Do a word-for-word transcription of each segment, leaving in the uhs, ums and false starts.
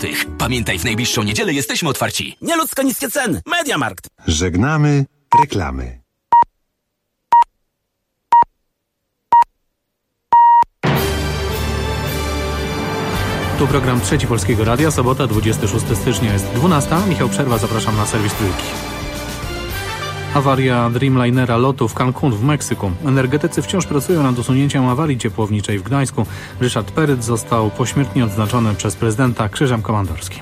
złotych. Pamiętaj, w najbliższą niedzielę jesteśmy otwarci. Nieludzko niskie ceny. Mediamarkt. Żegnamy reklamy. Tu program Trzeci Polskiego Radia, sobota, dwudziestego szóstego stycznia, jest dwunasta. Michał Przerwa, zapraszam na serwis Trójki. Awaria Dreamlinera lotu w Cancun w Meksyku. Energetycy wciąż pracują nad usunięciem awarii ciepłowniczej w Gdańsku. Ryszard Peryt został pośmiertnie odznaczony przez prezydenta Krzyżem Komandorskim.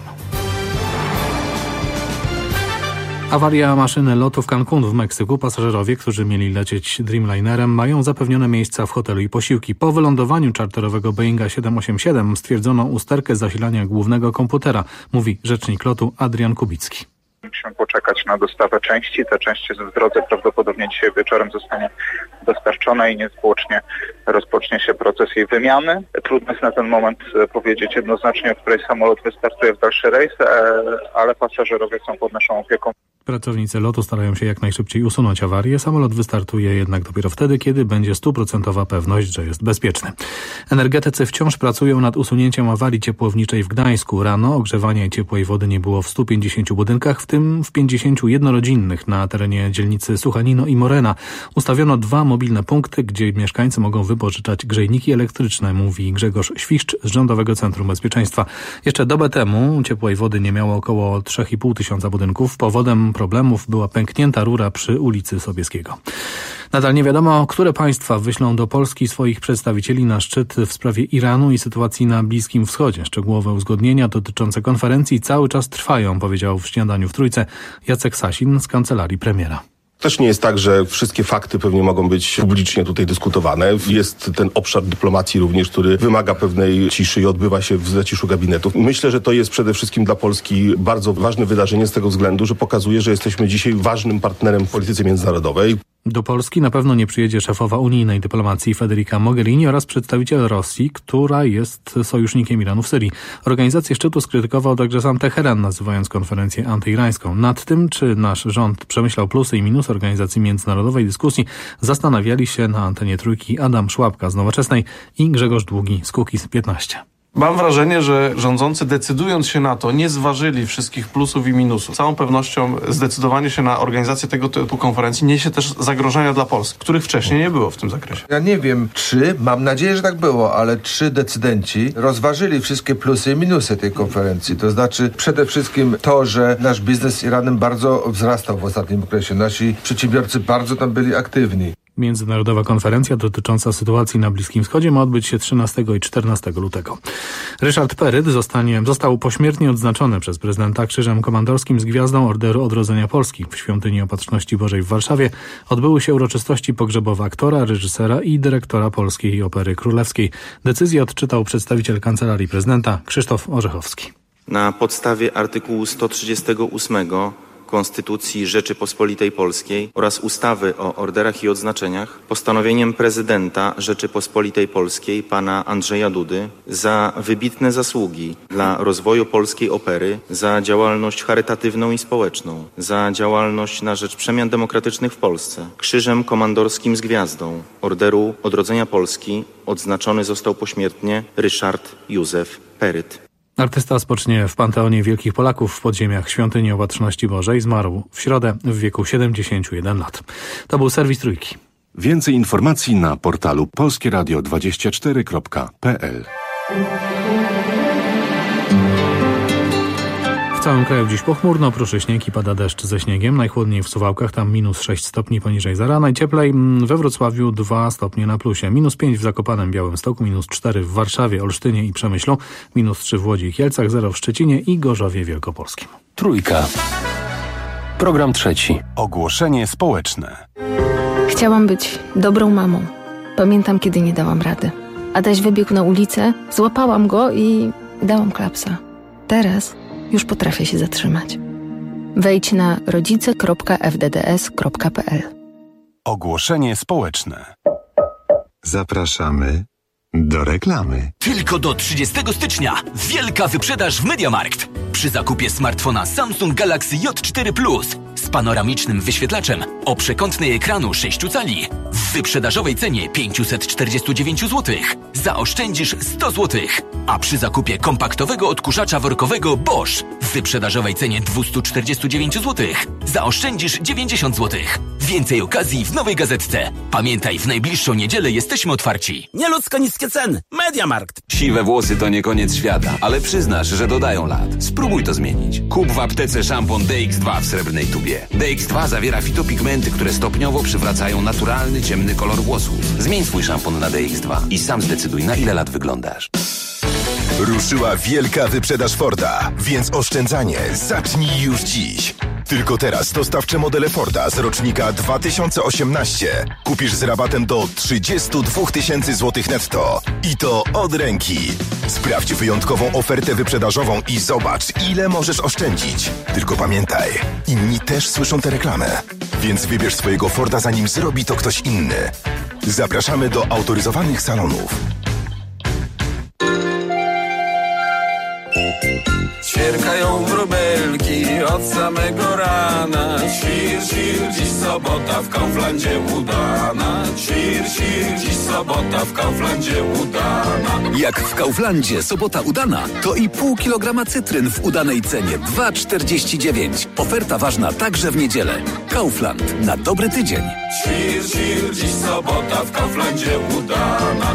Awaria maszyny lotu w Cancun w Meksyku. Pasażerowie, którzy mieli lecieć Dreamlinerem, mają zapewnione miejsca w hotelu i posiłki. Po wylądowaniu czarterowego Boeinga siedem osiem siedem stwierdzono usterkę zasilania głównego komputera, mówi rzecznik lotu Adrian Kubicki. Musimy poczekać na dostawę części. Ta część jest w drodze, prawdopodobnie dzisiaj wieczorem zostanie dostarczona i niezwłocznie rozpocznie się proces jej wymiany. Trudno jest na ten moment powiedzieć jednoznacznie, o której samolot wystartuje w dalszy rejs, ale pasażerowie są pod naszą opieką. Pracownicy lotu starają się jak najszybciej usunąć awarię. Samolot wystartuje jednak dopiero wtedy, kiedy będzie stuprocentowa pewność, że jest bezpieczny. Energetycy wciąż pracują nad usunięciem awarii ciepłowniczej w Gdańsku. Rano ogrzewania i ciepłej wody nie było w stu pięćdziesięciu budynkach, w tym w pięćdziesięciu jednorodzinnych na terenie dzielnicy Suchanino i Morena. Ustawiono dwa mobilne punkty, gdzie mieszkańcy mogą wypożyczać grzejniki elektryczne, mówi Grzegorz Świszcz z Rządowego Centrum Bezpieczeństwa. Jeszcze dobę temu ciepłej wody nie miało około trzy i pół tysiąca budynków. Powodem problemów była pęknięta rura przy ulicy Sobieskiego. Nadal nie wiadomo, które państwa wyślą do Polski swoich przedstawicieli na szczyt w sprawie Iranu i sytuacji na Bliskim Wschodzie. Szczegółowe uzgodnienia dotyczące konferencji cały czas trwają, powiedział w Śniadaniu w Trójce Jacek Sasin z kancelarii premiera. Też nie jest tak, że wszystkie fakty pewnie mogą być publicznie tutaj dyskutowane. Jest ten obszar dyplomacji również, który wymaga pewnej ciszy i odbywa się w zaciszu gabinetów. Myślę, że to jest przede wszystkim dla Polski bardzo ważne wydarzenie z tego względu, że pokazuje, że jesteśmy dzisiaj ważnym partnerem w polityce międzynarodowej. Do Polski na pewno nie przyjedzie szefowa unijnej dyplomacji Federica Mogherini oraz przedstawiciel Rosji, która jest sojusznikiem Iranu w Syrii. Organizację szczytu skrytykował także sam Teheran, nazywając konferencję antyirańską. Nad tym, czy nasz rząd przemyślał plusy i minusy organizacji międzynarodowej dyskusji, zastanawiali się na antenie Trójki Adam Szłapka z Nowoczesnej i Grzegorz Długi z Kukiz piętnaście. Mam wrażenie, że rządzący, decydując się na to, nie zważyli wszystkich plusów i minusów. Z całą pewnością zdecydowanie się na organizację tego typu konferencji niesie też zagrożenia dla Polski, których wcześniej nie było w tym zakresie. Ja nie wiem, czy, mam nadzieję, że tak było, ale czy decydenci rozważyli wszystkie plusy i minusy tej konferencji. To znaczy przede wszystkim to, że nasz biznes z Iranem bardzo wzrastał w ostatnim okresie. Nasi przedsiębiorcy bardzo tam byli aktywni. Międzynarodowa konferencja dotycząca sytuacji na Bliskim Wschodzie ma odbyć się trzynastego i czternastego lutego. Ryszard Peryt zostanie, został pośmiertnie odznaczony przez prezydenta Krzyżem Komandorskim z Gwiazdą Orderu Odrodzenia Polski. W Świątyni Opatrzności Bożej w Warszawie odbyły się uroczystości pogrzebowe aktora, reżysera i dyrektora Polskiej Opery Królewskiej. Decyzję odczytał przedstawiciel Kancelarii Prezydenta Krzysztof Orzechowski. Na podstawie artykułu sto trzydziestego ósmego Konstytucji Rzeczypospolitej Polskiej oraz ustawy o orderach i odznaczeniach postanowieniem prezydenta Rzeczypospolitej Polskiej pana Andrzeja Dudy za wybitne zasługi dla rozwoju polskiej opery, za działalność charytatywną i społeczną, za działalność na rzecz przemian demokratycznych w Polsce Krzyżem Komandorskim z Gwiazdą Orderu Odrodzenia Polski odznaczony został pośmiertnie Ryszard Józef Peryt. Artysta spocznie w Panteonie Wielkich Polaków w podziemiach Świątyni Opatrzności Bożej. Zmarł w środę w wieku siedemdziesięciu jeden lat. To był serwis Trójki. Więcej informacji na portalu polskie radio dwadzieścia cztery kropka p l. W całym kraju dziś pochmurno, oprócz śnieg i pada deszcz ze śniegiem. Najchłodniej w Suwałkach, tam minus sześć stopni poniżej zera. Najcieplej we Wrocławiu dwa stopnie na plusie. Minus pięć w Zakopanem, Białymstoku, minus cztery w Warszawie, Olsztynie i Przemyślu. Minus trzy w Łodzi i Kielcach, zero w Szczecinie i Gorzowie Wielkopolskim. Trójka. Program trzeci. Ogłoszenie społeczne. Chciałam być dobrą mamą. Pamiętam, kiedy nie dałam rady. Adaś wybiegł na ulicę, złapałam go i dałam klapsa. Teraz już potrafię się zatrzymać. Wejdź na rodzice kropka f d d s kropka p l. Ogłoszenie społeczne. Zapraszamy do reklamy. Tylko do trzydziestego stycznia wielka wyprzedaż w Mediamarkt. Przy zakupie smartfona Samsung Galaxy J cztery Plus z panoramicznym wyświetlaczem o przekątnej ekranu sześć cali w wyprzedażowej cenie pięćset czterdzieści dziewięć złotych zaoszczędzisz sto złotych. A przy zakupie kompaktowego odkurzacza workowego Bosch w wyprzedażowej cenie dwieście czterdzieści dziewięć złotych zaoszczędzisz dziewięćdziesiąt złotych. Więcej okazji w Nowej Gazetce. Pamiętaj, w najbliższą niedzielę jesteśmy otwarci. Nieludzko niskie ceny. Mediamarkt. Siwe włosy to nie koniec świata, ale przyznasz, że dodają lat. Spróbuj to zmienić. Kup w aptece szampon D X dwa w srebrnej tubie. D X dwa zawiera fitopigmenty, które stopniowo przywracają naturalny, ciemny kolor włosów. Zmień swój szampon na D X dwa i sam zdecyduj, na ile lat wyglądasz. Ruszyła wielka wyprzedaż Forda, więc oszczędzanie zacznij już dziś. Tylko teraz dostawcze modele Forda z rocznika dwa tysiące osiemnaście kupisz z rabatem do trzydzieści dwa tysiące złotych netto. I to od ręki. Sprawdź wyjątkową ofertę wyprzedażową i zobacz, ile możesz oszczędzić. Tylko pamiętaj, inni też słyszą tę reklamę. Więc wybierz swojego Forda, zanim zrobi to ktoś inny. Zapraszamy do autoryzowanych salonów. Ćwierkają wróbelki od samego rana. Świr, świr, dziś sobota w Kauflandzie udana. Świr, świr, dziś sobota w Kauflandzie udana. Jak w Kauflandzie sobota udana, to i pół kilograma cytryn w udanej cenie dwa czterdzieści dziewięć. Oferta ważna także w niedzielę. Kaufland na dobry tydzień. Świr, świr, dziś sobota w Kauflandzie udana.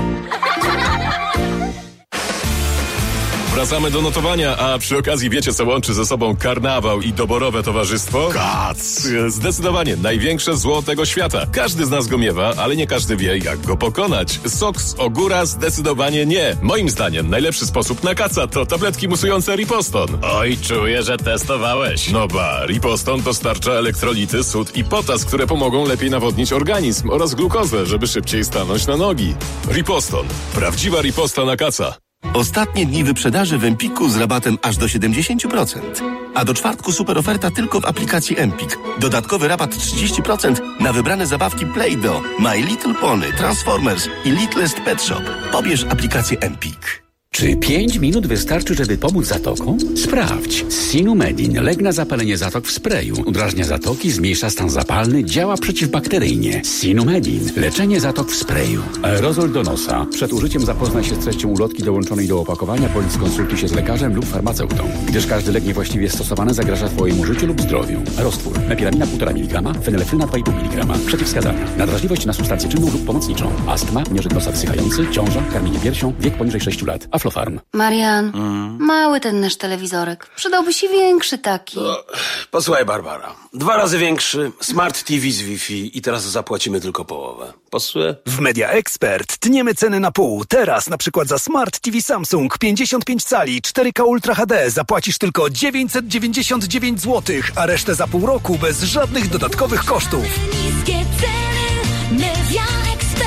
Wracamy do notowania, a przy okazji wiecie, co łączy ze sobą karnawał i doborowe towarzystwo? Kac! Zdecydowanie największe zło tego świata. Każdy z nas go miewa, ale nie każdy wie, jak go pokonać. Sok z ogóra zdecydowanie nie. Moim zdaniem najlepszy sposób na kaca to tabletki musujące Riposton. Oj, czuję, że testowałeś. No ba, Riposton dostarcza elektrolity, sód i potas, które pomogą lepiej nawodnić organizm oraz glukozę, żeby szybciej stanąć na nogi. Riposton. Prawdziwa riposta na kaca. Ostatnie dni wyprzedaży w Empiku z rabatem aż do siedemdziesiąt procent. A do czwartku super oferta tylko w aplikacji Empik. Dodatkowy rabat trzydzieści procent na wybrane zabawki Play-Doh, My Little Pony, Transformers i Littlest Pet Shop. Pobierz aplikację Empik. Czy pięć minut wystarczy, żeby pomóc zatokom? Sprawdź. Sinumedin. Lek na zapalenie zatok w sprayu. Udrażnia zatoki, zmniejsza stan zapalny, działa przeciwbakteryjnie. Sinumedin. Leczenie zatok w sprayu. Aerozol do nosa. Przed użyciem zapoznaj się z treścią ulotki dołączonej do opakowania, bądź skonsultuj się z lekarzem lub farmaceutą, gdyż każdy lek niewłaściwie stosowany zagraża Twojemu życiu lub zdrowiu. Roztwór. Mepiramina półtora miligrama, fenylefryna dwa i pół miligrama. Przeciwwskazania. Nadwrażliwość na substancję czynną lub pomocniczą. Astma, nieżyt nosa wysychający, ciąża, karmienie piersią, wiek poniżej sześciu lat. Aflofarm. Marian, mm. mały ten nasz telewizorek. Przydałby się większy taki. No, posłuchaj, Barbara. Dwa razy większy, Smart T V z Wi-Fi i teraz zapłacimy tylko połowę. Pasuje? W Media Expert tniemy ceny na pół. Teraz na przykład za Smart T V Samsung pięćdziesiąt pięć cali cztery K Ultra H D zapłacisz tylko dziewięćset dziewięćdziesiąt dziewięć złotych, a resztę za pół roku bez żadnych dodatkowych kosztów. Niskie ceny, Media Expert.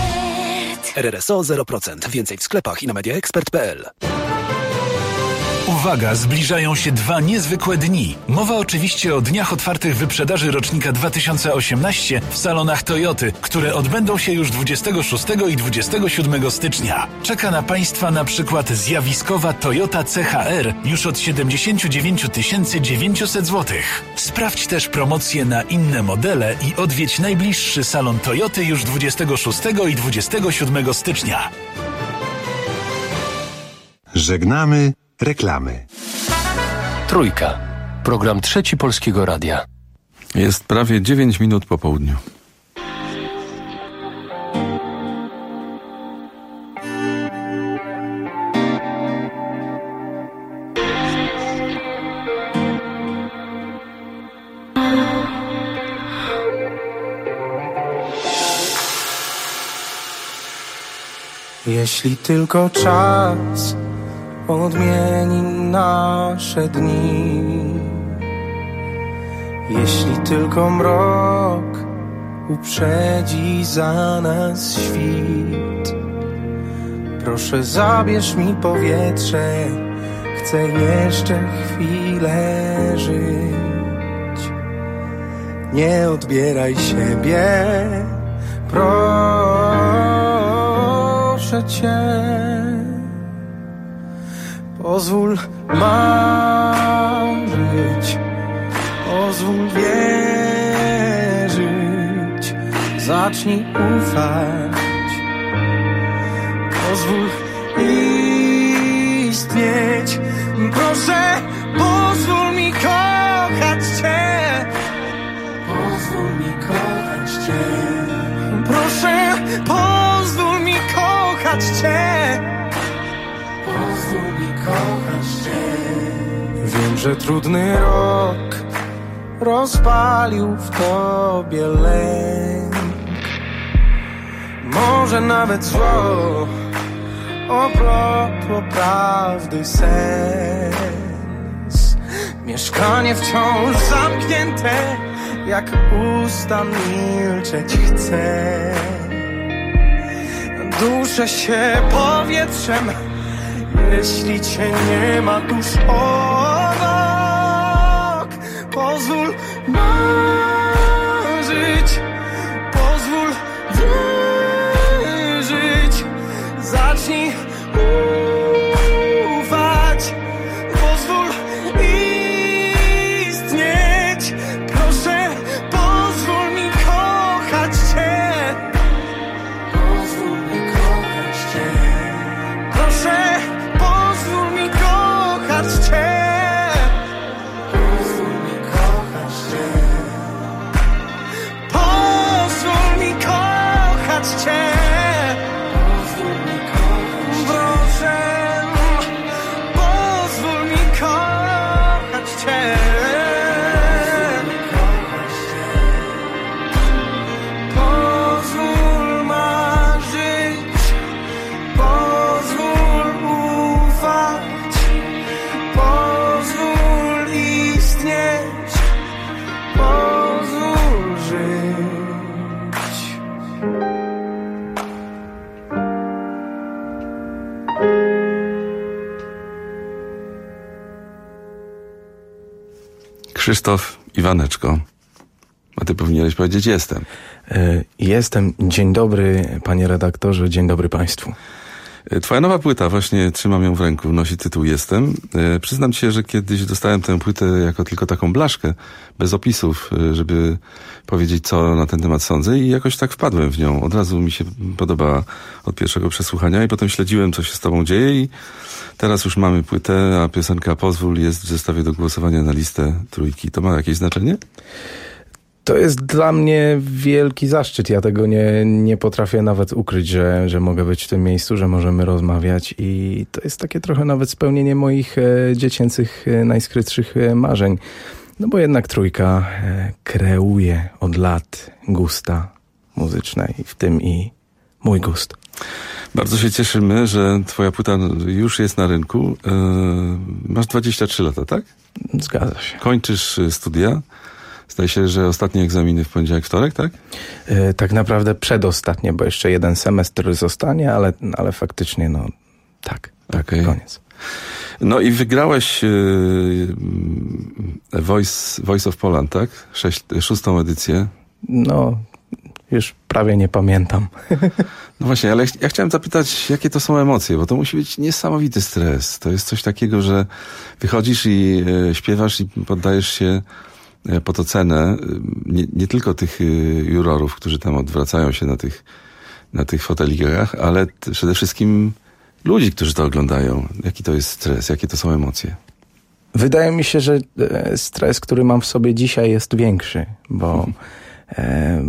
R R S O zero procent. Więcej w sklepach i na media expert kropka p l. Uwaga, zbliżają się dwa niezwykłe dni. Mowa oczywiście o dniach otwartych wyprzedaży rocznika dwa tysiące osiemnaście w salonach Toyoty, które odbędą się już dwudziestego szóstego i dwudziestego siódmego stycznia. Czeka na Państwa na przykład zjawiskowa Toyota C H R już od siedemdziesiąt dziewięć tysięcy dziewięćset złotych. Sprawdź też promocje na inne modele i odwiedź najbliższy salon Toyoty już dwudziestego szóstego i dwudziestego siódmego stycznia. Żegnamy reklamy. Trójka. Program Trzeci Polskiego Radia. Jest prawie dziewięć minut po południu. Jeśli tylko czas odmieni nasze dni, jeśli tylko mrok uprzedzi za nas świt, proszę zabierz mi powietrze, chcę jeszcze chwilę żyć. Nie odbieraj siebie, proszę Cię. Pozwól marzyć, pozwól wierzyć, zacznij ufać, pozwól iść istnieć. Proszę, pozwól mi kochać Cię. Pozwól mi kochać Cię. Proszę, pozwól mi kochać Cię. Pozwól mi kochać Cię. Wiem, że trudny rok rozpalił w Tobie lęk. Może nawet zło oplotło prawdy sens. Mieszkanie wciąż zamknięte, jak usta milczeć chce. Duszę się powietrzem, jeśli Cię nie ma tuż obok. Pozwól marzyć, pozwól wierzyć. Zacznij ufać, pozwól istnieć. Proszę, pozwól mi kochać Cię. Pozwól mi kochać Cię. Proszę, pozwól mi kochać Cię. Pozwól mi kochać Cię. Pozwól mi kochać Cię. Krzysztof Iwaneczko, a ty powinieneś powiedzieć jestem. Jestem. Dzień dobry, panie redaktorze, dzień dobry państwu. Twoja nowa płyta, właśnie trzymam ją w ręku, nosi tytuł Jestem. Przyznam ci się, że kiedyś dostałem tę płytę jako tylko taką blaszkę, bez opisów, żeby powiedzieć, co na ten temat sądzę, i jakoś tak wpadłem w nią. Od razu mi się podobała od pierwszego przesłuchania i potem śledziłem, co się z tobą dzieje, i teraz już mamy płytę, a piosenka Pozwól jest w zestawie do głosowania na listę trójki. To ma jakieś znaczenie? To jest dla mnie wielki zaszczyt. Ja tego nie, nie potrafię nawet ukryć, że, że mogę być w tym miejscu, że możemy rozmawiać, i to jest takie trochę nawet spełnienie moich e, dziecięcych, e, najskrytszych e, marzeń. No bo jednak trójka e, kreuje od lat gusta muzyczne, i w tym i mój gust. Bardzo się cieszymy, że twoja płyta już jest na rynku. E, masz dwadzieścia trzy lata, tak? Zgadza się. Kończysz studia. Zdaje się, że ostatnie egzaminy w poniedziałek, wtorek, tak? Yy, tak naprawdę przedostatnie, bo jeszcze jeden semestr zostanie, ale, ale faktycznie, no tak, tak, okay. Koniec. No i wygrałeś yy, Voice, Voice of Poland, tak? Sześć, szóstą edycję. No, już prawie nie pamiętam. No właśnie, ale ja chciałem zapytać, jakie to są emocje, bo to musi być niesamowity stres. To jest coś takiego, że wychodzisz i yy, śpiewasz i poddajesz się pod ocenę nie, nie tylko tych jurorów, którzy tam odwracają się na tych, na tych fotelikach, ale t- przede wszystkim ludzi, którzy to oglądają. Jaki to jest stres? Jakie to są emocje? Wydaje mi się, że stres, który mam w sobie dzisiaj, jest większy, bo e,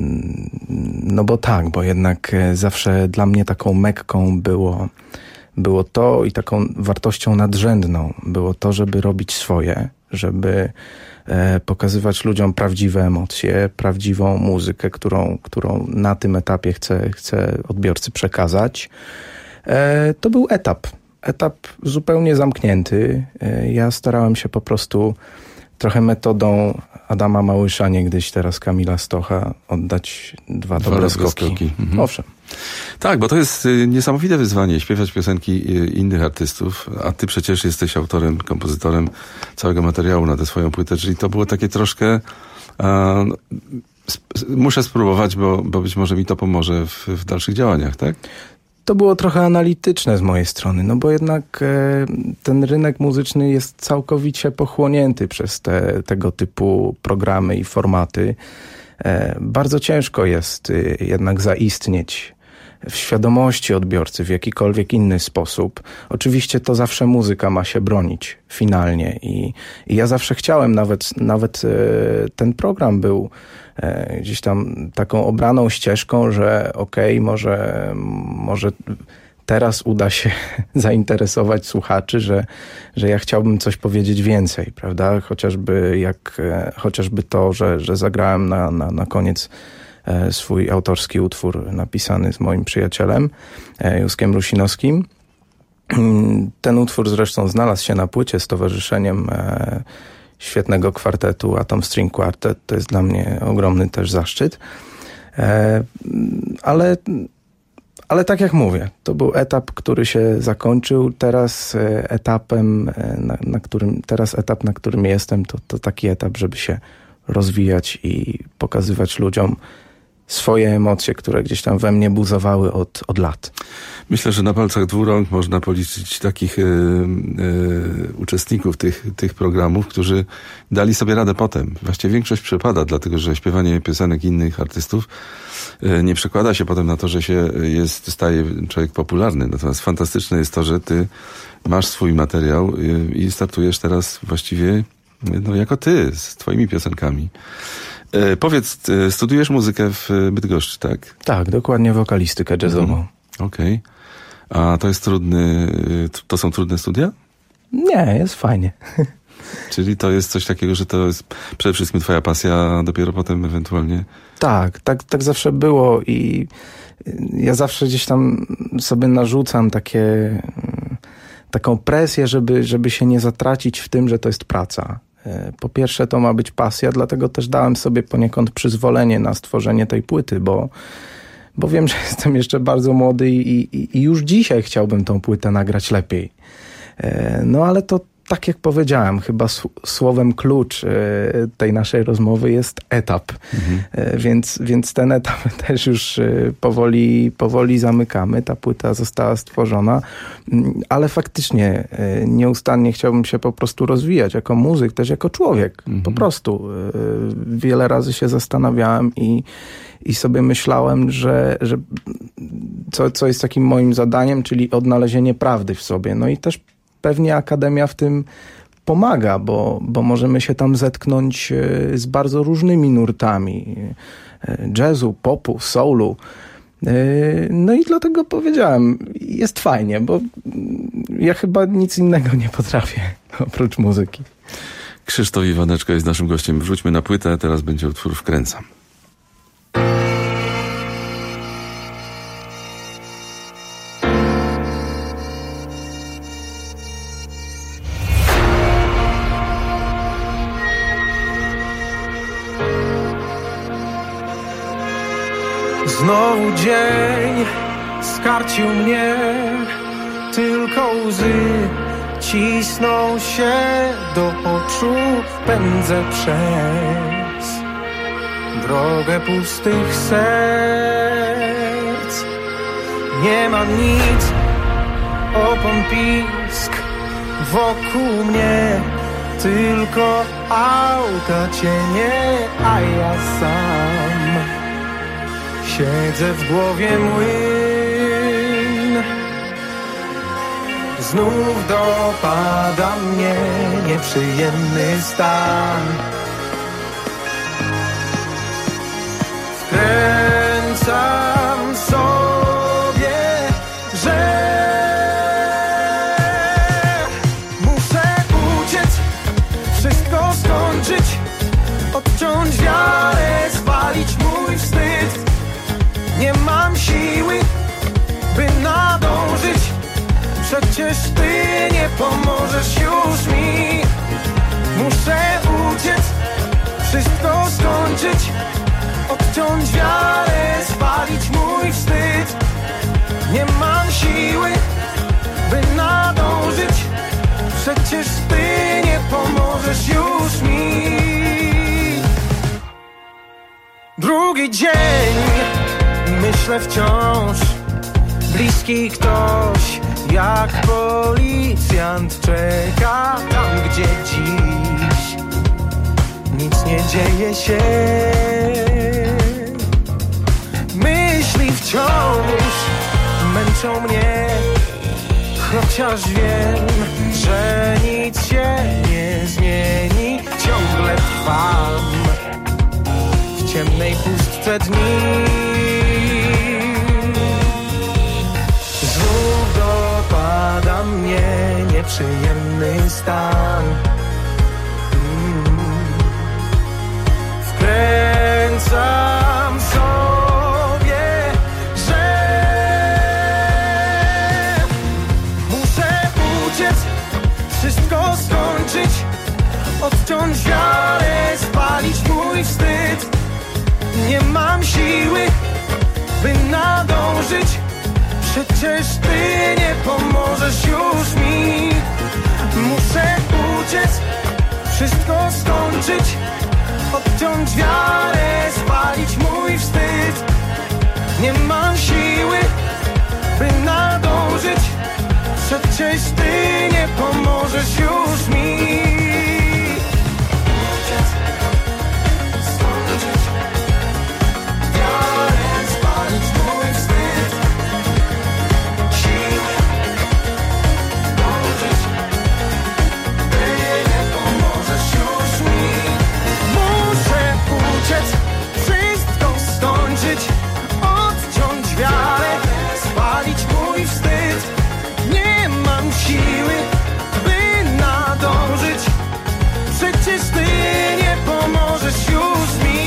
no bo tak, bo jednak zawsze dla mnie taką mekką było, było to, i taką wartością nadrzędną było to, żeby robić swoje, żeby pokazywać ludziom prawdziwe emocje, prawdziwą muzykę, którą, którą na tym etapie chcę, chcę odbiorcy przekazać. To był etap. Etap zupełnie zamknięty. Ja starałem się po prostu trochę metodą Adama Małysza, niegdyś teraz Kamila Stocha, oddać dwa, dwa dobre skoki. skoki. Mhm. Owszem. Tak, bo to jest niesamowite wyzwanie, śpiewać piosenki innych artystów, a ty przecież jesteś autorem, kompozytorem całego materiału na tę swoją płytę, czyli to było takie troszkę... A, sp- muszę spróbować, bo, bo być może mi to pomoże w, w dalszych działaniach, tak? To było trochę analityczne z mojej strony, no bo jednak e, ten rynek muzyczny jest całkowicie pochłonięty przez te, tego typu programy i formaty. E, bardzo ciężko jest e, jednak zaistnieć w świadomości odbiorcy w jakikolwiek inny sposób. Oczywiście to zawsze muzyka ma się bronić finalnie i, i ja zawsze chciałem, nawet, nawet e, ten program był e, gdzieś tam taką obraną ścieżką, że okej, okay, może, może teraz uda się zainteresować słuchaczy, że, że ja chciałbym coś powiedzieć więcej, prawda? Chociażby jak, e, chociażby to, że, że zagrałem na, na, na koniec swój autorski utwór napisany z moim przyjacielem Józkiem Rusinowskim. Ten utwór zresztą znalazł się na płycie z towarzyszeniem świetnego kwartetu Atom String Quartet. To jest dla mnie ogromny też zaszczyt. Ale, ale tak jak mówię, to był etap, który się zakończył. Teraz etapem, na, na którym, teraz etap, na którym jestem, to, to taki etap, żeby się rozwijać i pokazywać ludziom swoje emocje, które gdzieś tam we mnie buzowały od, od lat. Myślę, że na palcach dwóch rąk można policzyć takich e, e, uczestników tych, tych programów, którzy dali sobie radę potem. Właściwie większość przepada, dlatego że śpiewanie piosenek innych artystów e, nie przekłada się potem na to, że się jest, staje człowiek popularny. Natomiast fantastyczne jest to, że ty masz swój materiał i, i startujesz teraz właściwie no, jako ty, z twoimi piosenkami. E, powiedz, e, studiujesz muzykę w Bydgoszczy, tak? Tak, dokładnie wokalistykę jazzową. Mhm. Okej. Okay. A to jest trudny, to są trudne studia? Nie, jest fajnie. Czyli to jest coś takiego, że to jest przede wszystkim twoja pasja, a dopiero potem ewentualnie... Tak, tak, tak zawsze było i ja zawsze gdzieś tam sobie narzucam takie, taką presję, żeby, żeby się nie zatracić w tym, że to jest praca. Po pierwsze to ma być pasja, dlatego też dałem sobie poniekąd przyzwolenie na stworzenie tej płyty, bo bo wiem, że jestem jeszcze bardzo młody i, i, i już dzisiaj chciałbym tą płytę nagrać lepiej. No ale to tak jak powiedziałem, chyba słowem klucz tej naszej rozmowy jest etap. Mhm. Więc, więc ten etap też już powoli, powoli zamykamy. Ta płyta została stworzona, ale faktycznie nieustannie chciałbym się po prostu rozwijać jako muzyk, też jako człowiek. Mhm. Po prostu. Wiele razy się zastanawiałem i, i sobie myślałem, że, że co, co jest takim moim zadaniem, czyli odnalezienie prawdy w sobie. No i też pewnie Akademia w tym pomaga, bo, bo możemy się tam zetknąć z bardzo różnymi nurtami jazzu, popu, soulu. No i dlatego powiedziałem, jest fajnie, bo ja chyba nic innego nie potrafię oprócz muzyki. Krzysztof Iwaneczko jest naszym gościem. Wróćmy na płytę, teraz będzie utwór Wkręcam. Znowu dzień skarcił mnie, tylko łzy cisną się do oczu. Pędzę przez drogę pustych serc. Nie mam nic, opon pisk wokół mnie, tylko auta cienie, a ja sam siedzę w głowie młyn. Znów dopada mnie nieprzyjemny stan. Wkręcam sobie, że muszę uciec, wszystko skończyć, odciąć wiarę, spalić mój wstyd. Nie mam siły, by nadążyć, przecież ty nie pomożesz już mi. Muszę uciec, wszystko skończyć, odciąć wiarę, spalić mój wstyd. Nie mam siły, by nadążyć, przecież ty nie pomożesz już mi. Drugi dzień, myślę wciąż, bliski ktoś, jak policjant czeka tam, gdzie dziś nic nie dzieje się. Myśli wciąż męczą mnie, chociaż wiem, że nic się nie zmieni. Ciągle trwam w ciemnej pustce dni. Znów dopada mnie nieprzyjemny stan. mm. Wkręcam sobie, że muszę uciec, wszystko skończyć, odciąć wiarę, spalić mój wstyd. Nie mam siły, by nadążyć, przecież ty nie pomożesz już mi. Muszę uciec, wszystko skończyć, odciąć wiarę, spalić mój wstyd. Nie mam siły, by nadążyć, przecież ty nie pomożesz już mi. Uciec, skończyć wiarę, spalić mój wstyd. Siły dążyć, ty nie pomożesz już mi. Muszę uciec, wszystko skończyć, odciąć wiarę, spalić mój wstyd. Nie mam siły, by nadążyć, przecież ty nie pomożesz już mi.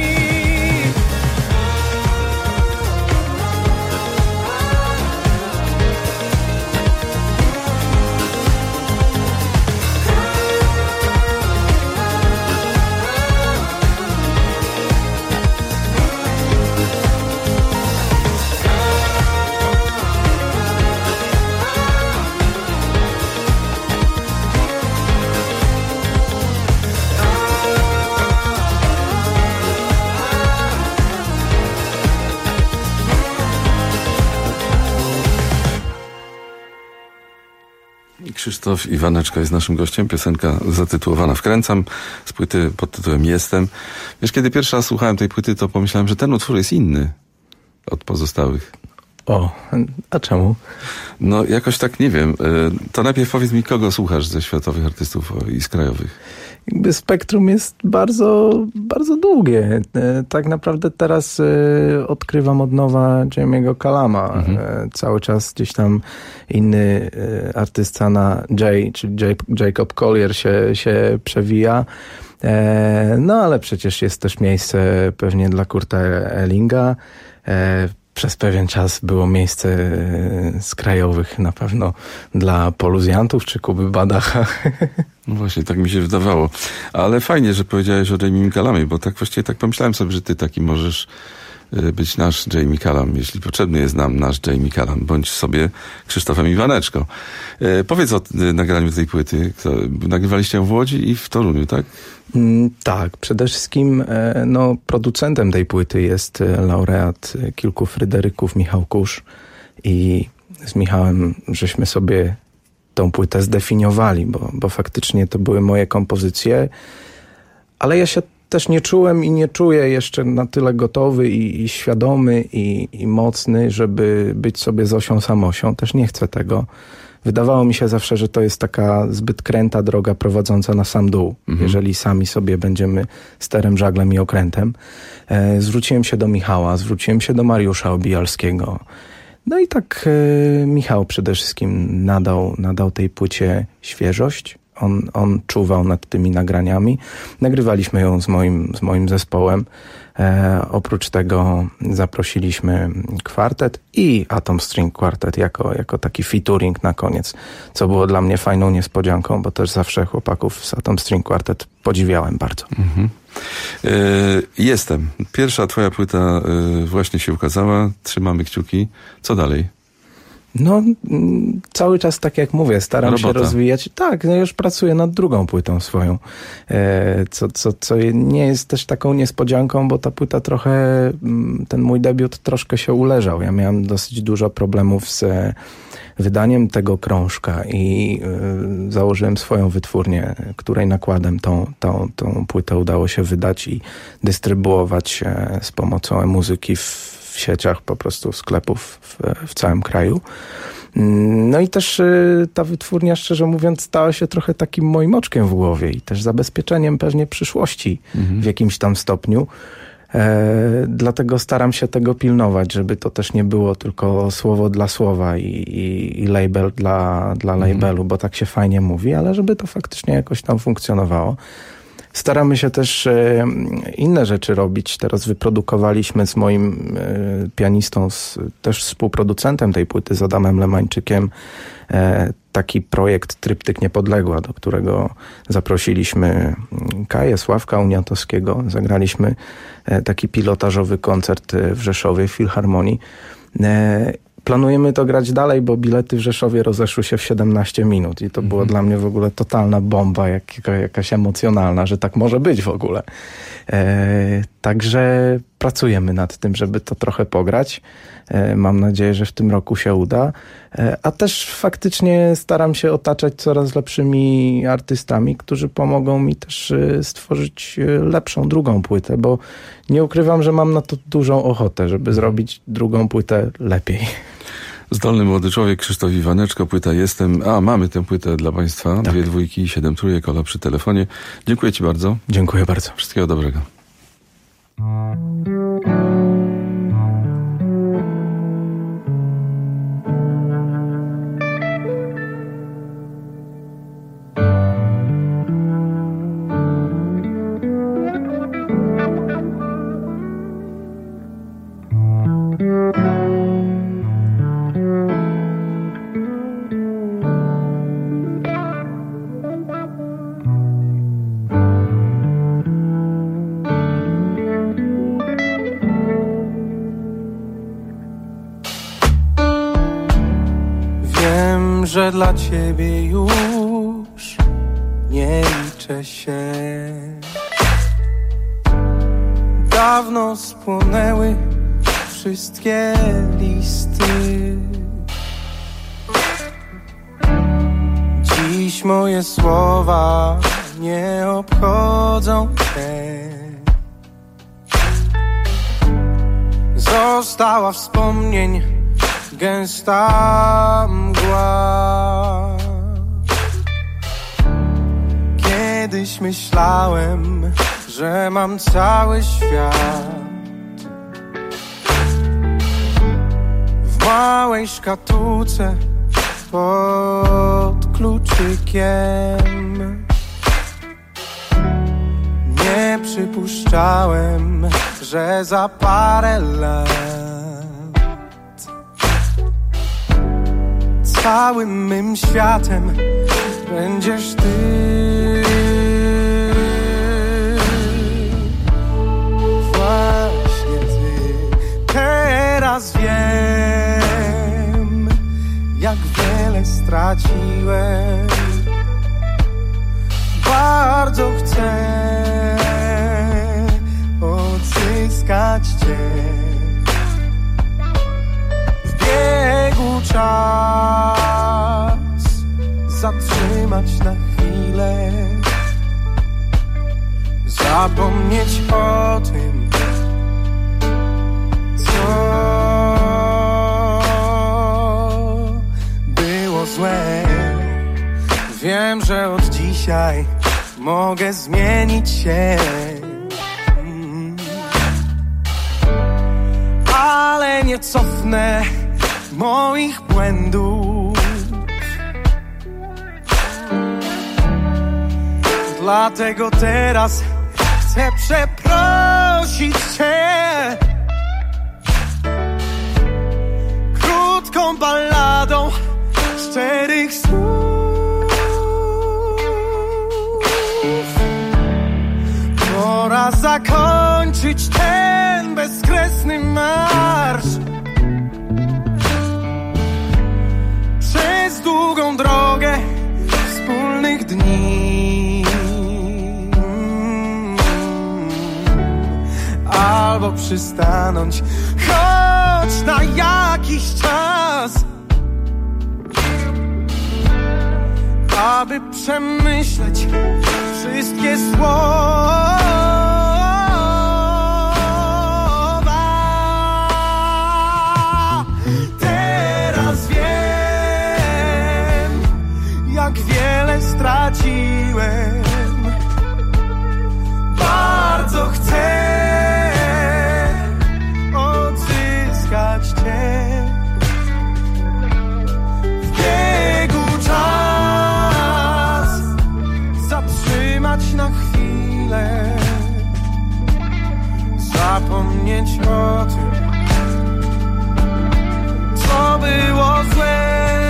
Krzysztof Iwaneczko jest naszym gościem. Piosenka zatytułowana Wkręcam z płyty pod tytułem Jestem. Wiesz, kiedy pierwszy raz słuchałem tej płyty, to pomyślałem, że ten utwór jest inny od pozostałych. O, a czemu? No jakoś tak nie wiem. To najpierw powiedz mi, kogo słuchasz ze światowych artystów i z krajowych? Jakby spektrum jest bardzo, bardzo długie. Tak naprawdę teraz odkrywam od nowa Jamie'ego Callama. Mhm. Cały czas gdzieś tam inny artysta na J, czyli Jacob Collier się, się przewija. No ale przecież jest też miejsce pewnie dla Kurta Ellinga. Przez pewien czas było miejsce z krajowych na pewno dla poluzjantów czy Kuby Badacha. No właśnie, tak mi się wydawało. Ale fajnie, że powiedziałeś o Jamie Callamie, bo tak właściwie tak pomyślałem sobie, że ty taki możesz być nasz Jamie Callam, jeśli potrzebny jest nam nasz Jamie Callam, bądź sobie Krzysztofem Iwaneczko. E, powiedz o nagraniu tej płyty. Nagrywaliście ją w Łodzi i w Toruniu, tak? Mm, tak, przede wszystkim e, no, producentem tej płyty jest laureat kilku Fryderyków, Michał Kusz, i z Michałem żeśmy sobie tą płytę zdefiniowali, bo, bo faktycznie to były moje kompozycje, ale ja się też nie czułem i nie czuję jeszcze na tyle gotowy i, i świadomy i, i mocny, żeby być sobie Zosią Samosią. Też nie chcę tego. Wydawało mi się zawsze, że to jest taka zbyt kręta droga prowadząca na sam dół, mhm. jeżeli sami sobie będziemy sterem, żaglem i okrętem. E, zwróciłem się do Michała, zwróciłem się do Mariusza Obijalskiego. No i tak e, Michał przede wszystkim nadał, nadał tej płycie świeżość. On, on czuwał nad tymi nagraniami. Nagrywaliśmy ją z moim, z moim zespołem. E, oprócz tego zaprosiliśmy kwartet i Atom String Quartet jako, jako taki featuring na koniec, co było dla mnie fajną niespodzianką, bo też zawsze chłopaków z Atom String Quartet podziwiałem bardzo. Mhm. E, jestem. Pierwsza twoja płyta e, właśnie się ukazała. Trzymamy kciuki. Co dalej? No, cały czas, tak jak mówię, staram Robota. się rozwijać. Tak, no już pracuję nad drugą płytą swoją, e, co, co, co nie jest też taką niespodzianką, bo ta płyta trochę, ten mój debiut troszkę się uleżał. Ja miałem dosyć dużo problemów z, wydaniem tego krążka i y, założyłem swoją wytwórnię, której nakładem tą, tą, tą płytę udało się wydać i dystrybuować e, z pomocą e-muzyki w, w sieciach, po prostu sklepów w, w całym kraju. No i też y, ta wytwórnia, szczerze mówiąc, stała się trochę takim moim oczkiem w głowie i też zabezpieczeniem pewnie przyszłości mhm. w jakimś tam stopniu. E, dlatego staram się tego pilnować, żeby to też nie było tylko słowo dla słowa i, i, i label dla, dla mhm. labelu, bo tak się fajnie mówi, ale żeby to faktycznie jakoś tam funkcjonowało. Staramy się też e, inne rzeczy robić. Teraz wyprodukowaliśmy z moim e, pianistą, z, też współproducentem tej płyty, z Adamem Lemańczykiem, e, taki projekt Tryptyk Niepodległa, do którego zaprosiliśmy Kaję, Sławka Uniatowskiego. Zagraliśmy e, taki pilotażowy koncert w Rzeszowie, w Filharmonii. E, Planujemy to grać dalej, bo bilety w Rzeszowie rozeszły się w siedemnaście minut i to było mm. dla mnie w ogóle totalna bomba, jak, jakaś emocjonalna, że tak może być w ogóle. E, także pracujemy nad tym, żeby to trochę pograć. E, mam nadzieję, że w tym roku się uda. E, a też faktycznie staram się otaczać coraz lepszymi artystami, którzy pomogą mi też e, stworzyć lepszą drugą płytę, bo nie ukrywam, że mam na to dużą ochotę, żeby zrobić drugą płytę lepiej. Zdolny młody człowiek, Krzysztof Iwaneczko, płyta Jestem. A, mamy tę płytę dla Państwa. Tak. Dwie dwójki, siedem trójek, Ola przy telefonie. Dziękuję Ci bardzo. Dziękuję bardzo. Wszystkiego dobrego. Że dla ciebie już nie liczę się. Dawno spłonęły wszystkie listy. Dziś moje słowa nie obchodzą cię. Została wspomnień gęsta mgła. Kiedyś myślałem, że mam cały świat w małej szkatułce pod kluczykiem. Nie przypuszczałem, że za parę lat całym mym światem będziesz ty. Właśnie ty. Teraz wiem, jak wiele straciłem. Bardzo chcę odzyskać cię. W biegu czas zatrzymać na chwilę, zapomnieć o tym, co było złe. Wiem, że od dzisiaj mogę zmienić się, ale nie cofnę moich błędów. Dlatego teraz chcę przeprosić cię krótką balladą szczerych słów. Pora zakończyć ten bezkresny marsz przez długą drogę wspólnych dni, albo przystanąć choć na jakiś czas aby przemyśleć wszystkie słowa. Teraz wiem, jak wiele straciłem. Bardzo chcę odzyskać Cię. W biegu czas zatrzymać na chwilę, zapomnieć o tym, co było złe.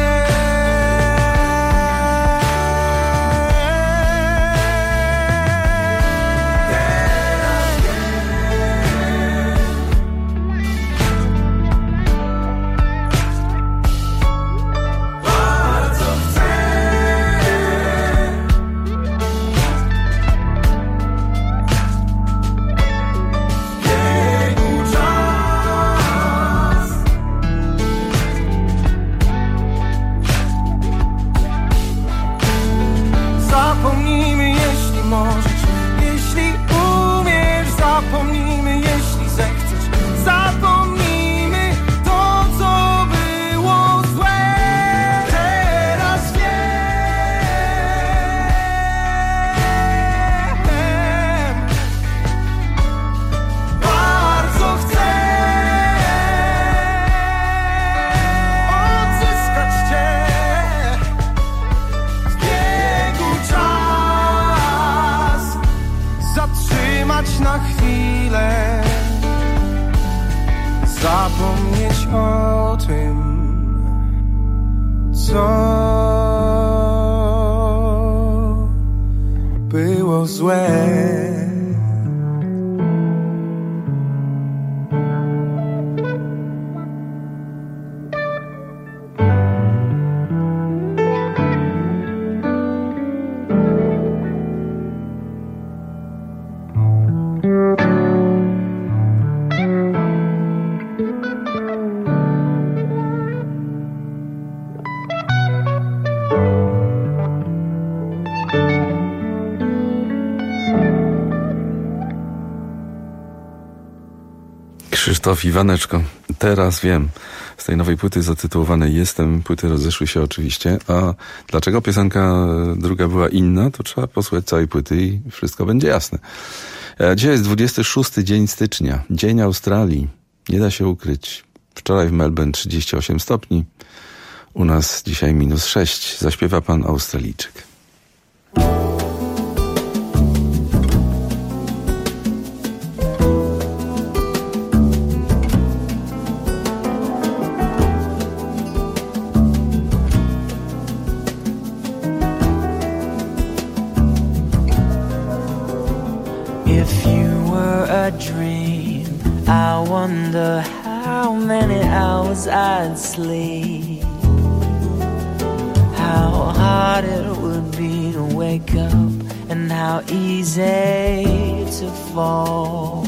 Zapomnijmy, jeśli możesz, jeśli umiesz. Zapomnijmy, jeśli zechcesz. Zapomnijmy to, co było złe. Teraz wiem, bardzo chcę odzyskać Cię. Zatrzymać na chwilę, zapomnieć o tym, co było złe. Krzysztof Iwaneczko, teraz wiem, z tej nowej płyty zatytułowanej Jestem, płyty rozeszły się oczywiście, a dlaczego piosenka druga była inna, to trzeba posłuchać całej płyty i wszystko będzie jasne. Dzisiaj jest dwudziesty szósty dzień stycznia, dzień Australii, nie da się ukryć. Wczoraj w Melbourne trzydzieści osiem stopni, u nas dzisiaj minus sześć, zaśpiewa pan Australijczyk. If you were a dream, I wonder how many hours I'd sleep. How hard it would be to wake up and how easy to fall.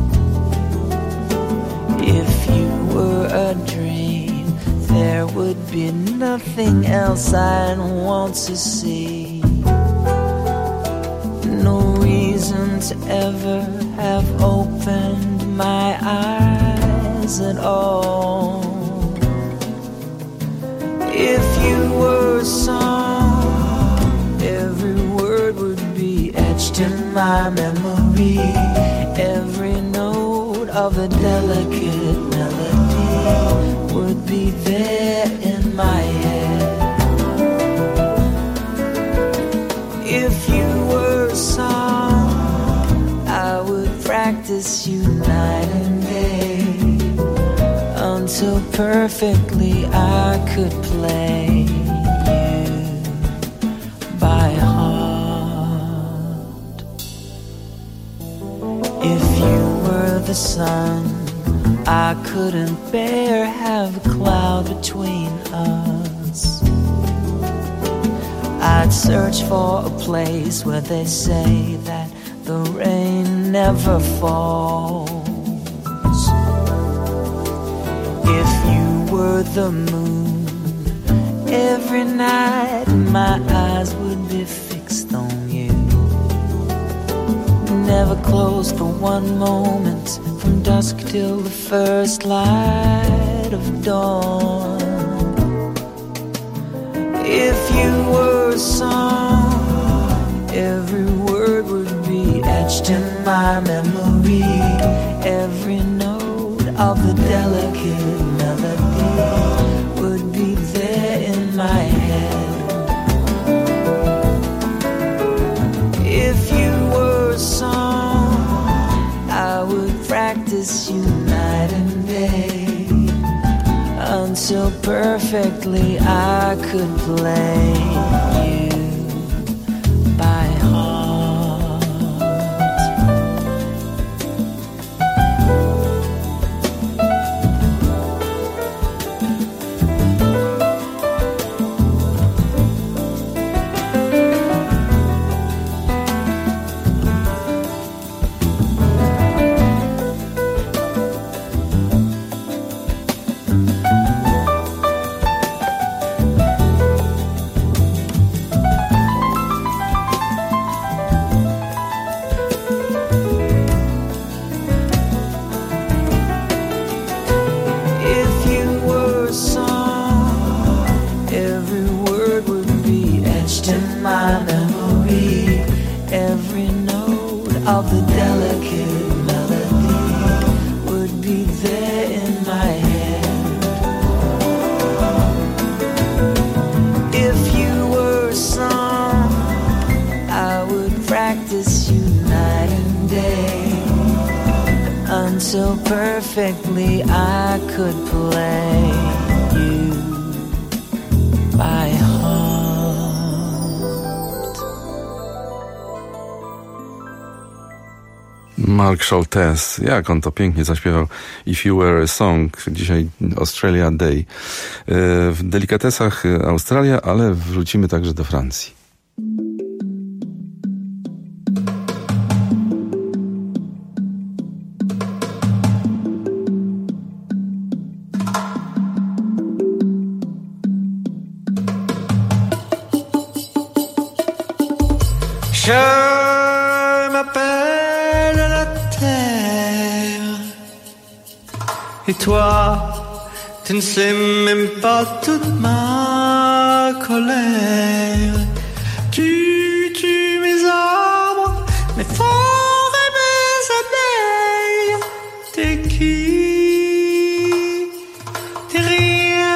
If you were a dream, there would be nothing else I'd want to see. No reason to ever have opened my eyes at all. If you were a song, every word would be etched in my memory. Every note of a delicate melody would be there in my head. If you were a song, I would practice you night and day until perfectly I could play you by heart. If you were the sun, I couldn't bear have a cloud between us. I'd search for a place where they say that the rain never falls. If you were the moon, Every night my eyes would be fixed on you. Never closed for one moment, from dusk till the first light of dawn. If you were a song, every word would be etched in my memory. Every note of the delicate melody would be there in my head. If you were a song, I would practice you night and day, until perfectly I could play you by heart. Of the delicate melody would be there in my head. If you were a song, I would practice you night and day, until perfectly I could play you by heart. Mark Schultes, jak on to pięknie zaśpiewał. If You Were a Song, dzisiaj Australia Day. W delikatesach Australia, ale wrócimy także do Francji. Je m'appelle la terre, et toi, tu ne sais même pas toute ma colère. Tu tues mes arbres, mes forêts, mes abeilles. T'es qui? T'es rien.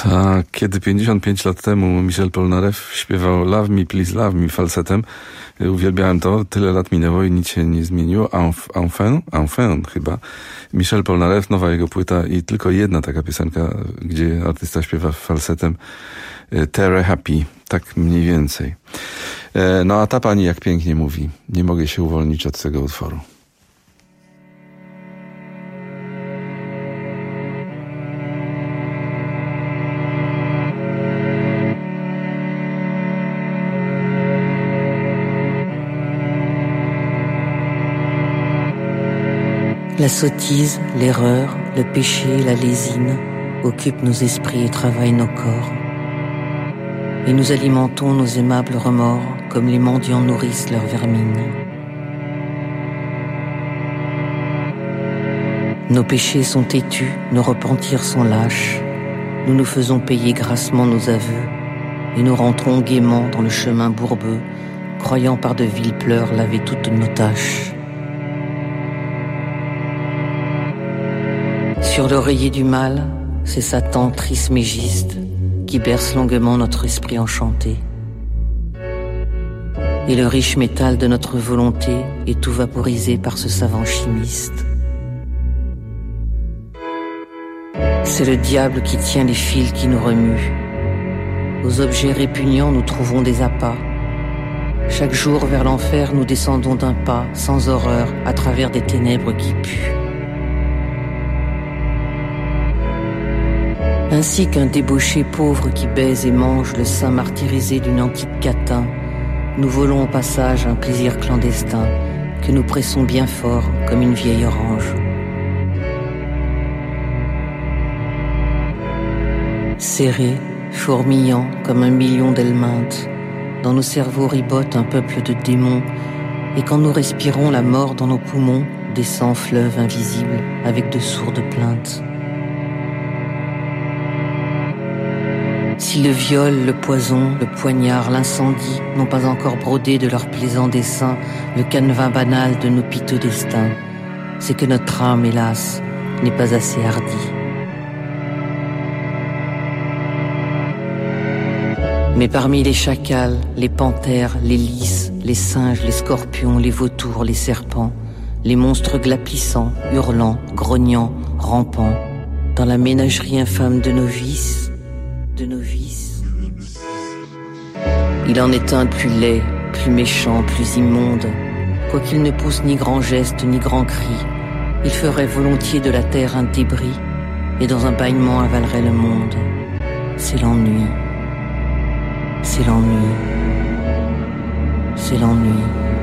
A kiedy pięćdziesiąt pięć lat temu Michel Polnareff śpiewał Love Me, Please Love Me falsetem, uwielbiałem to, tyle lat minęło i nic się nie zmieniło. Enfin, enfin chyba. Michel Polnareff, nowa jego płyta i tylko jedna taka piosenka, gdzie artysta śpiewa falsetem, Terre Happy, tak mniej więcej. No a ta pani jak pięknie mówi, nie mogę się uwolnić od tego utworu. La sottise, l'erreur, le péché, la lésine occupent nos esprits et travaillent nos corps. Et nous alimentons nos aimables remords comme les mendiants nourrissent leurs vermines. Nos péchés sont têtus, nos repentirs sont lâches. Nous nous faisons payer grassement nos aveux et nous rentrons gaiement dans le chemin bourbeux, croyant par de vils pleurs laver toutes nos tâches. Sur l'oreiller du mal, c'est Satan trismégiste qui berce longuement notre esprit enchanté. Et le riche métal de notre volonté est tout vaporisé par ce savant chimiste. C'est le diable qui tient les fils qui nous remuent. Aux objets répugnants, nous trouvons des appâts. Chaque jour vers l'enfer, nous descendons d'un pas, sans horreur, à travers des ténèbres qui puent. Ainsi qu'un débauché pauvre qui baise et mange le sein martyrisé d'une antique catin, nous volons au passage un plaisir clandestin que nous pressons bien fort comme une vieille orange. Serrés, fourmillant comme un million d'helminthes, dans nos cerveaux ribote un peuple de démons, et quand nous respirons la mort dans nos poumons, descend fleuve invisible avec de sourdes plaintes. Si le viol, le poison, le poignard, l'incendie n'ont pas encore brodé de leur plaisant dessin le canevas banal de nos piteux destins, c'est que notre âme, hélas, n'est pas assez hardie. Mais parmi les chacals, les panthères, les lys, les singes, les scorpions, les vautours, les serpents, les monstres glapissants, hurlants, grognants, rampants, dans la ménagerie infâme de nos vices, de nos vices. Il en est un plus laid, plus méchant, plus immonde. Quoiqu'il ne pousse ni grand geste ni grand cri, il ferait volontiers de la terre un débris et dans un bâillement avalerait le monde. C'est l'ennui, c'est l'ennui, c'est l'ennui.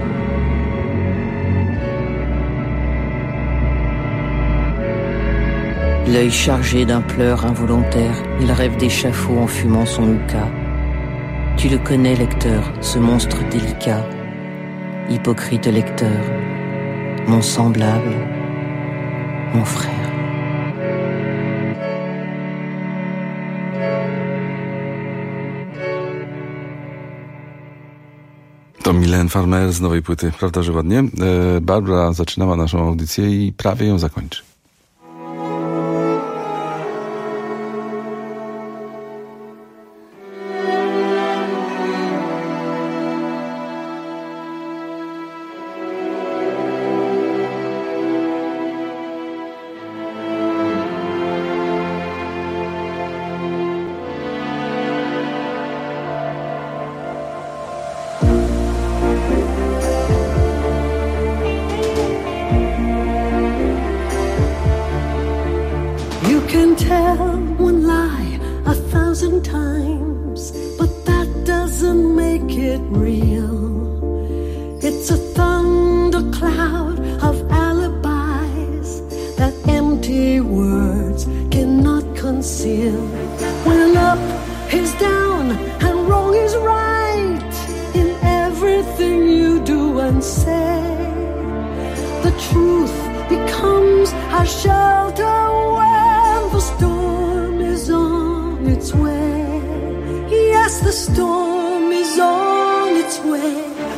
L'œil chargé d'un pleur involontaire, il rêve d'échafaud en fumant son hookah. Tu le connais, lecteur, ce monstre délicat. Hypocrite lecteur, mon semblable, mon frère. To Mylène Farmer z nowej płyty, prawda, że ładnie? Barbara zaczynała naszą audycję i prawie ją zakończy. The storm is on its way.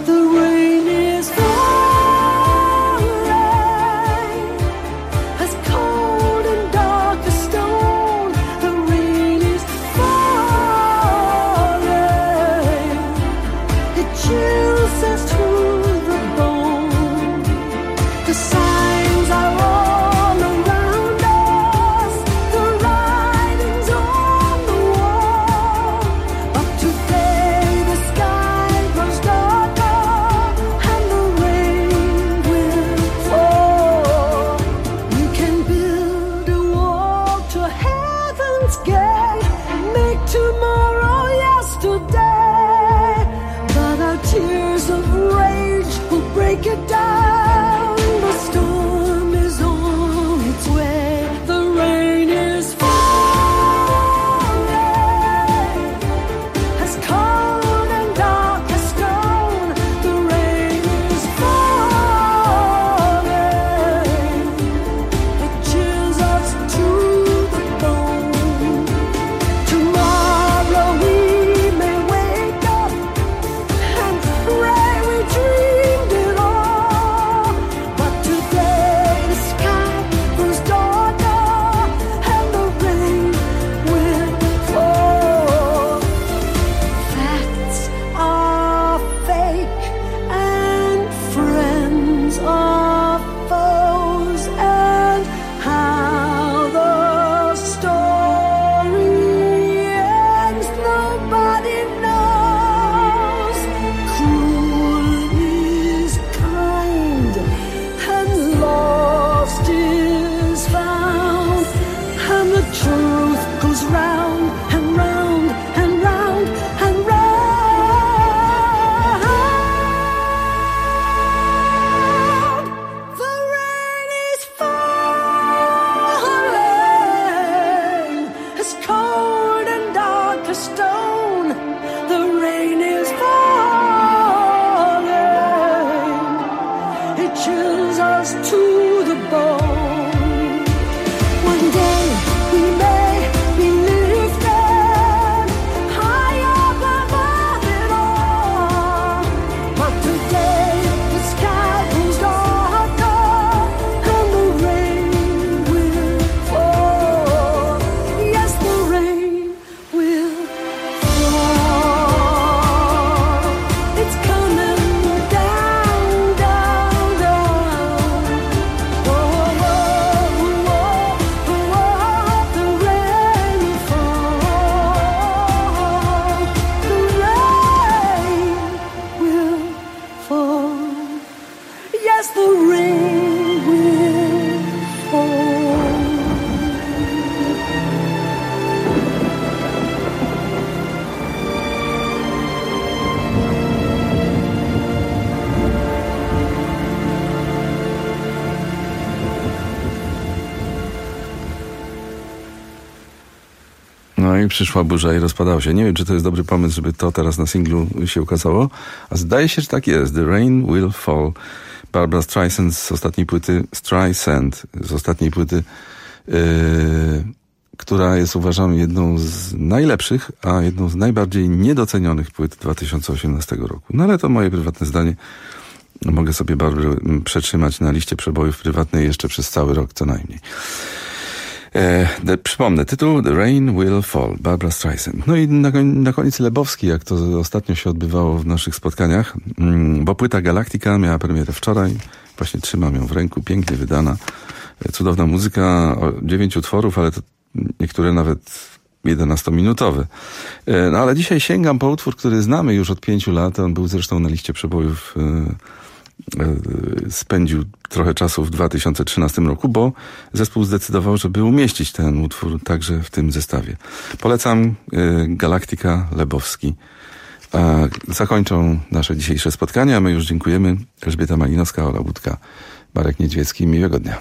i przyszła burza i rozpadało się. Nie wiem, czy to jest dobry pomysł, żeby to teraz na singlu się ukazało, a zdaje się, że tak jest. The Rain Will Fall. Barbara Streisand z ostatniej płyty, Streisand z ostatniej płyty, yy, która jest uważana jedną z najlepszych, a jedną z najbardziej niedocenionych płyt dwa tysiące osiemnastego roku. No ale to moje prywatne zdanie. Mogę sobie Barbarę przetrzymać na liście przebojów prywatnej jeszcze przez cały rok co najmniej. E, de, przypomnę, tytuł The Rain Will Fall, Barbara Streisand. No i na, na koniec Lebowski, jak to ostatnio się odbywało w naszych spotkaniach, mm, bo płyta Galactica miała premierę wczoraj, właśnie trzymam ją w ręku, pięknie wydana, e, cudowna muzyka, o, dziewięciu utworów, ale to niektóre nawet jedenastominutowe. E, no ale dzisiaj sięgam po utwór, który znamy już od pięciu lat, on był zresztą na liście przebojów, e, spędził trochę czasu w dwa tysiące trzynastym roku, bo zespół zdecydował, żeby umieścić ten utwór także w tym zestawie. Polecam Galactica, Lebowski. Zakończą nasze dzisiejsze spotkania. My już dziękujemy. Elżbieta Malinowska, Ola Budka, Marek Niedźwiecki. Miłego dnia.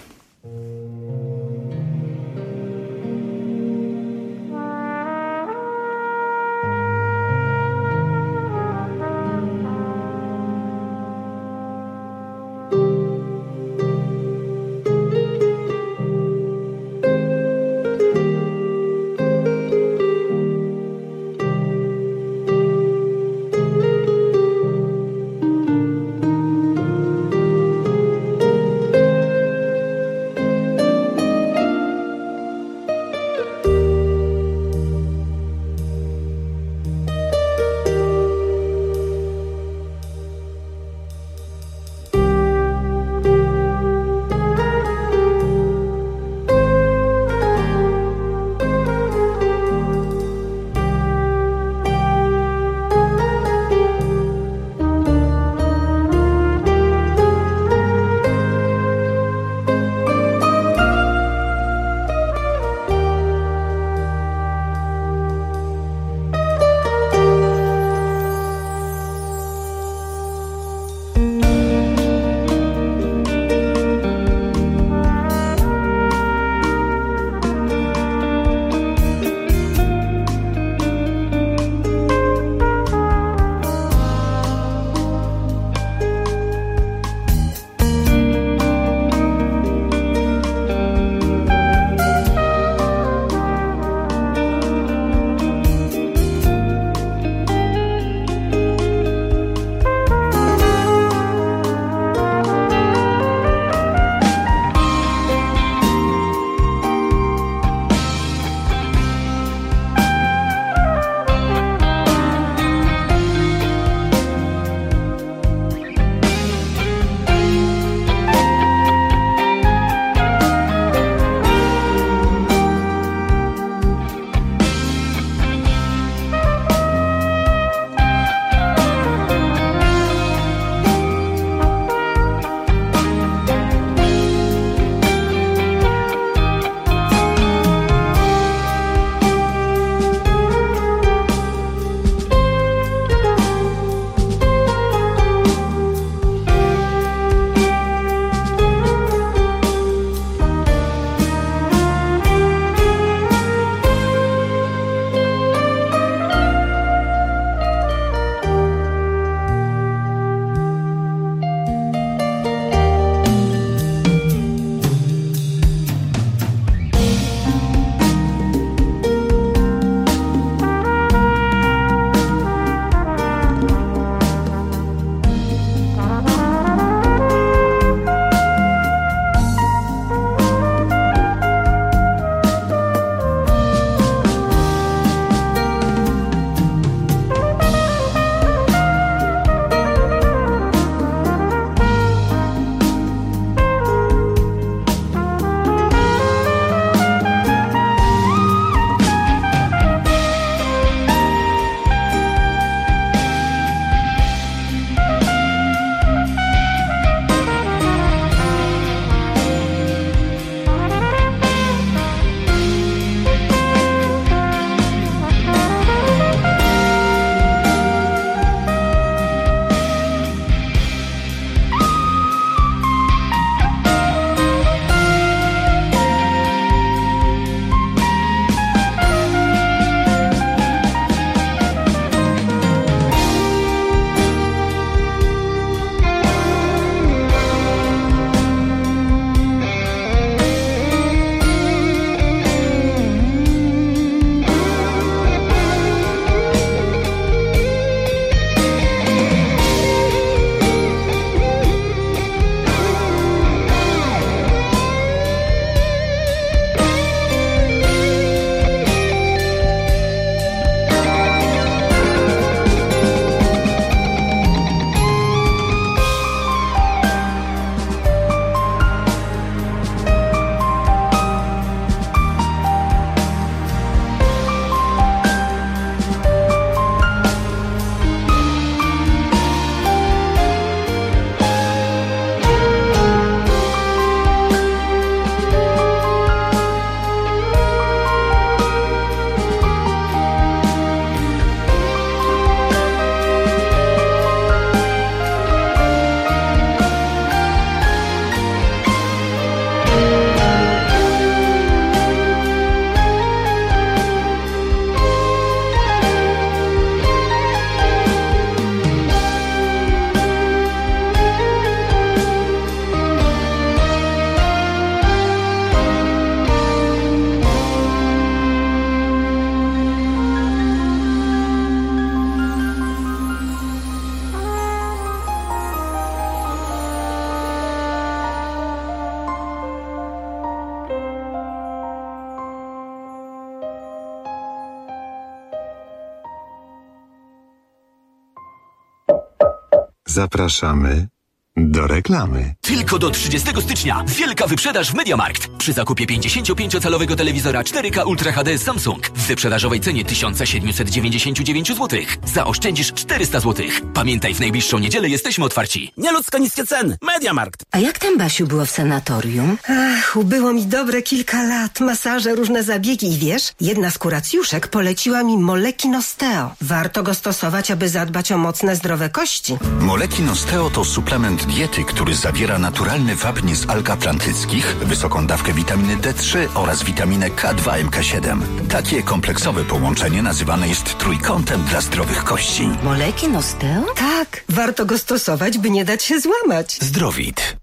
Zapraszamy do reklamy. Tylko do trzydziestego stycznia wielka wyprzedaż w MediaMarkt. Przy zakupie pięćdziesięciopięciocalowego telewizora cztery K Ultra H D Samsung w wyprzedażowej cenie tysiąc siedemset dziewięćdziesiąt dziewięć złotych zaoszczędzisz czterysta złotych. Pamiętaj, w najbliższą niedzielę jesteśmy otwarci. Nieludzko niskie ceny. MediaMarkt. A jak tam, Basiu, było w sanatorium? Ach, ubyło mi dobre kilka lat. Masaże, różne zabiegi i wiesz, jedna z kuracjuszek poleciła mi Molekin Osteo. Warto go stosować, aby zadbać o mocne, zdrowe kości. Molekin Osteo to suplement diety, który zawiera naturalny wapń z alg atlantyckich, wysoką dawkę witaminy D trzy oraz witaminę K dwa M K siedem. Takie kompleksowe połączenie nazywane jest trójkątem dla zdrowych kości. Molekin Osteo? Tak, warto go stosować, by nie dać się złamać. Zdrowit.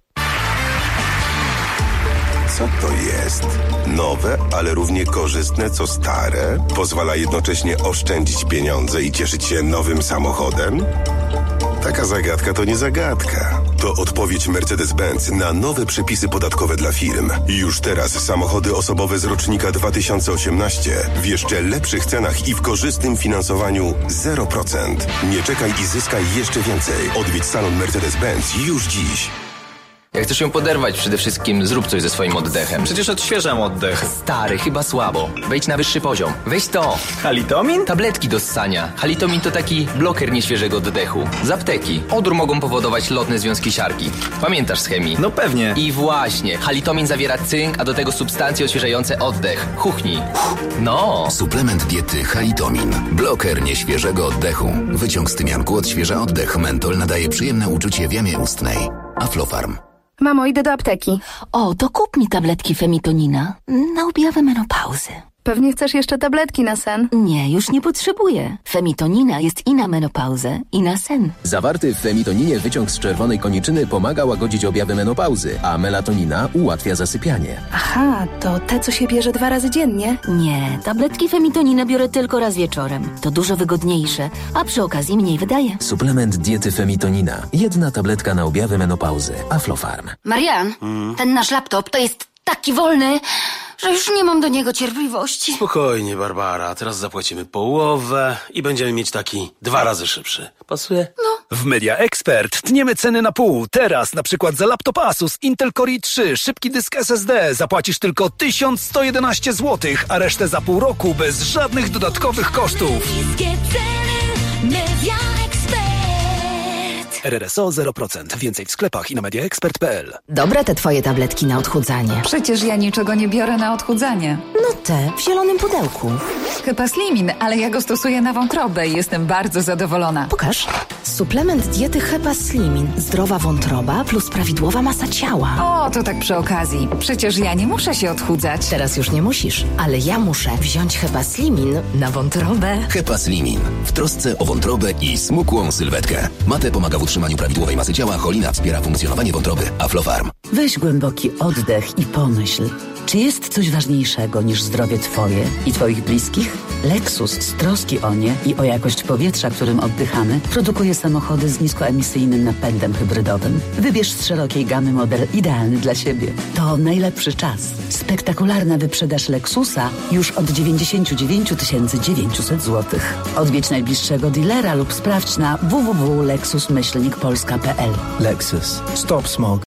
Co to jest? Nowe, ale równie korzystne co stare? Pozwala jednocześnie oszczędzić pieniądze i cieszyć się nowym samochodem? Taka zagadka to nie zagadka. To odpowiedź Mercedes-Benz na nowe przepisy podatkowe dla firm. Już teraz samochody osobowe z rocznika dwa tysiące osiemnaście w jeszcze lepszych cenach i w korzystnym finansowaniu zero procent. Nie czekaj i zyskaj jeszcze więcej. Odwiedź salon Mercedes-Benz już dziś. Jak chcesz ją poderwać, przede wszystkim zrób coś ze swoim oddechem. Przecież odświeżam oddech. Stary, chyba słabo. Wejdź na wyższy poziom. Weź to. Halitomin? Tabletki do ssania. Halitomin to taki bloker nieświeżego oddechu. Z apteki. Odór mogą powodować lotne związki siarki. Pamiętasz z chemii? No pewnie. I właśnie. Halitomin zawiera cynk, a do tego substancje odświeżające oddech. Chuchnij. No. Suplement diety Halitomin. Bloker nieświeżego oddechu. Wyciąg z tymianku odświeża oddech. Mentol nadaje przyjemne uczucie w jamie ustnej. Aflofarm. Mamo, idę do apteki. O, to kup mi tabletki Femitonina na objawę menopauzy. Pewnie chcesz jeszcze tabletki na sen? Nie, już nie potrzebuję. Femitonina jest i na menopauzę, i na sen. Zawarty w femitoninie wyciąg z czerwonej koniczyny pomaga łagodzić objawy menopauzy, a melatonina ułatwia zasypianie. Aha, to te, co się bierze dwa razy dziennie? Nie, tabletki Femitonina biorę tylko raz wieczorem. To dużo wygodniejsze, a przy okazji mniej wydaje. Suplement diety Femitonina. Jedna tabletka na objawy menopauzy. Aflofarm. Marian, Hmm? ten nasz laptop to jest taki wolny, że już nie mam do niego cierpliwości. Spokojnie, Barbara. Teraz zapłacimy połowę i będziemy mieć taki dwa razy szybszy. Pasuje? No. W Media Expert tniemy ceny na pół. Teraz na przykład za laptop Asus Intel Core i trzy, szybki dysk S S D zapłacisz tylko tysiąc sto jedenaście złotych, a resztę za pół roku bez żadnych dodatkowych kosztów. Media Expert. R R S O zero procent. Więcej w sklepach i na media expert kropka p l. Dobre te twoje tabletki na odchudzanie. Przecież ja niczego nie biorę na odchudzanie. No te, w zielonym pudełku. Chyba Slimin, ale ja go stosuję na wątrobę i jestem bardzo zadowolona. Pokaż. Suplement diety Hepa Slimin. Zdrowa wątroba plus prawidłowa masa ciała. O, to tak przy okazji. Przecież ja nie muszę się odchudzać. Teraz już nie musisz, ale ja muszę wziąć Hepa Slimin na wątrobę. Hepa Slimin. W trosce o wątrobę i smukłą sylwetkę. Mate pomaga w utrzymaniu prawidłowej masy ciała, cholina wspiera funkcjonowanie wątroby. Aflofarm. Weź głęboki oddech i pomyśl, czy jest coś ważniejszego niż zdrowie Twoje i Twoich bliskich? Lexus z troski o nie i o jakość powietrza, którym oddychamy, produkuje samochody z niskoemisyjnym napędem hybrydowym. Wybierz z szerokiej gamy model idealny dla siebie. To najlepszy czas. Spektakularna wyprzedaż Lexusa już od dziewięćdziesiąt dziewięć tysięcy dziewięćset złotych. Odwiedź najbliższego dealera lub sprawdź na w w w kropka lexus myślnik polska kropka p l. Lexus. Stop smog.